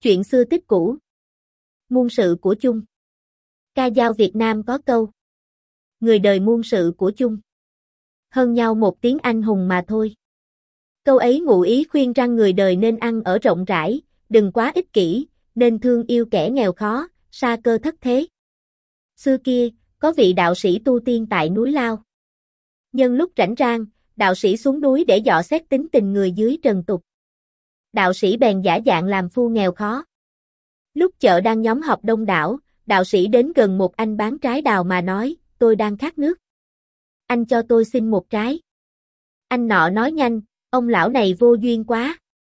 Chuyện xưa tích cũ. Muôn sự của chung. Ca dao Việt Nam có câu. Người đời muôn sự của chung. Hơn nhau một tiếng anh hùng mà thôi. Câu ấy ngụ ý khuyên rằng người đời nên ăn ở rộng rãi, đừng quá ích kỷ, nên thương yêu kẻ nghèo khó, sa cơ thất thế. Xưa kia, có vị đạo sĩ tu tiên tại núi Lao. Nhân lúc rảnh rang, đạo sĩ xuống núi để dò xét tính tình người dưới trần tục. Đạo sĩ bèn giả dạng làm phu nghèo khó. Lúc chợ đang nhóm họp đông đảo, đạo sĩ đến gần một anh bán trái đào mà nói, tôi đang khát nước. Anh cho tôi xin một trái. Anh nọ nói nhanh, ông lão này vô duyên quá.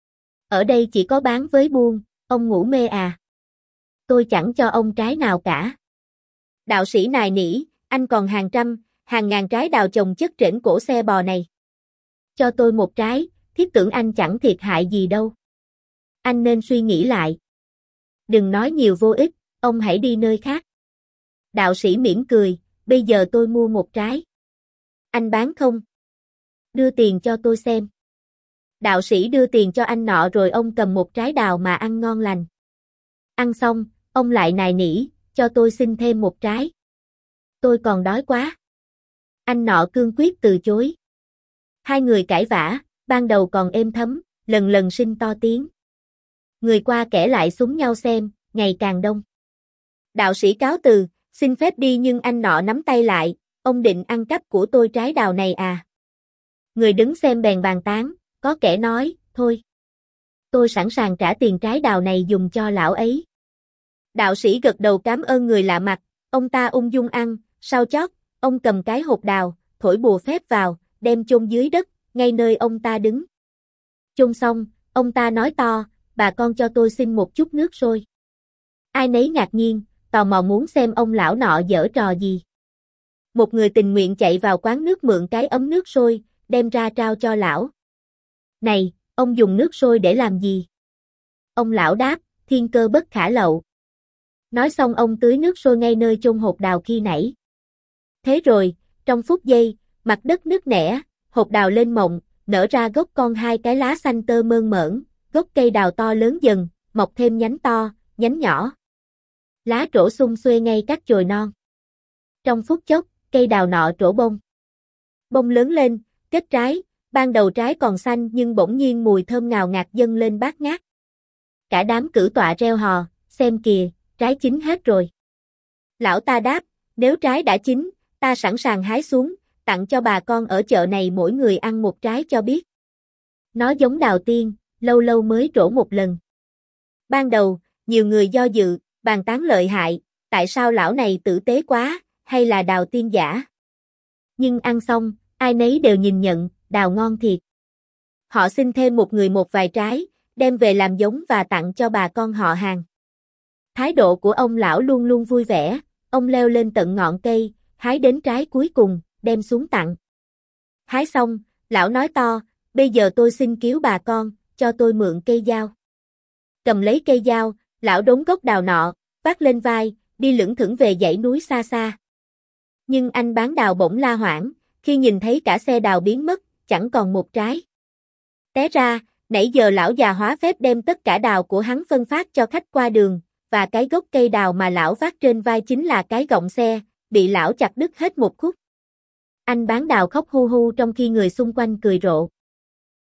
Ở đây chỉ có bán với buôn, ông ngủ mê à. Tôi chẳng cho ông trái nào cả. Đạo sĩ nài nỉ, anh còn hàng trăm, hàng ngàn trái đào chồng chất trên cổ xe bò này. Cho tôi một trái, thiết tưởng anh chẳng thiệt hại gì đâu. Anh nên suy nghĩ lại. Đừng nói nhiều vô ích, ông hãy đi nơi khác. Đạo sĩ mỉm cười, bây giờ tôi mua một trái. Anh bán không? Đưa tiền cho tôi xem. Đạo sĩ đưa tiền cho anh nọ rồi ông cầm một trái đào mà ăn ngon lành. Ăn xong, ông lại nài nỉ, cho tôi xin thêm một trái. Tôi còn đói quá. Anh nọ cương quyết từ chối. Hai người cãi vã, ban đầu còn êm thấm, lần lần sinh to tiếng. Người qua kẻ lại súng nhau xem, ngày càng đông. Đạo sĩ cáo từ, xin phép đi nhưng anh nọ nắm tay lại, ông định ăn cắp của tôi trái đào này à? Người đứng xem bèn bàn tán, có kẻ nói, thôi. Tôi sẵn sàng trả tiền trái đào này dùng cho lão ấy. Đạo sĩ gật đầu cảm ơn người lạ mặt, ông ta ung dung ăn, sau chót, ông cầm cái hột đào, thổi bùa phép vào, đem chôn dưới đất, ngay nơi ông ta đứng. Chôn xong, ông ta nói to, bà con cho tôi xin một chút nước sôi. Ai nấy ngạc nhiên, tò mò muốn xem ông lão nọ giở trò gì. Một người tình nguyện chạy vào quán nước mượn cái ấm nước sôi, đem ra trao cho lão. Này, ông dùng nước sôi để làm gì? Ông lão đáp, thiên cơ bất khả lậu. Nói xong ông tưới nước sôi ngay nơi chôn hột đào khi nãy. Thế rồi, trong phút giây, mặt đất nứt nẻ, hột đào lên mộng, nở ra gốc con hai cái lá xanh tơ mơn mởn, gốc cây đào to lớn dần, mọc thêm nhánh to, nhánh nhỏ. Lá trổ sum xuê ngay các chồi non. Trong phút chốc, cây đào nọ trổ bông. Bông lớn lên, kết trái, ban đầu trái còn xanh nhưng bỗng nhiên mùi thơm ngào ngạt dâng lên bát ngát. Cả đám cử tọa reo hò, xem kìa, trái chín hết rồi. Lão ta đáp, nếu trái đã chín, ta sẵn sàng hái xuống, tặng cho bà con ở chợ này mỗi người ăn một trái cho biết. Nó giống đào tiên, lâu lâu mới trổ một lần. Ban đầu, nhiều người do dự, bàn tán lợi hại, tại sao lão này tử tế quá, hay là đào tiên giả? Nhưng ăn xong, ai nấy đều nhìn nhận, đào ngon thiệt. Họ xin thêm một người một vài trái, đem về làm giống và tặng cho bà con họ hàng. Thái độ của ông lão luôn luôn vui vẻ, ông leo lên tận ngọn cây, hái đến trái cuối cùng, đem xuống tặng. Hái xong, lão nói to, bây giờ tôi xin cứu bà con, cho tôi mượn cây dao. Cầm lấy cây dao, lão đốn gốc đào nọ, vác lên vai, đi lững thững về dãy núi xa xa. Nhưng anh bán đào bỗng la hoảng, khi nhìn thấy cả xe đào biến mất, chẳng còn một trái. Té ra, nãy giờ lão già hóa phép đem tất cả đào của hắn phân phát cho khách qua đường, và cái gốc cây đào mà lão vác trên vai chính là cái gọng xe, bị lão chặt đứt hết một khúc. Anh bán đào khóc hu hu trong khi người xung quanh cười rộ.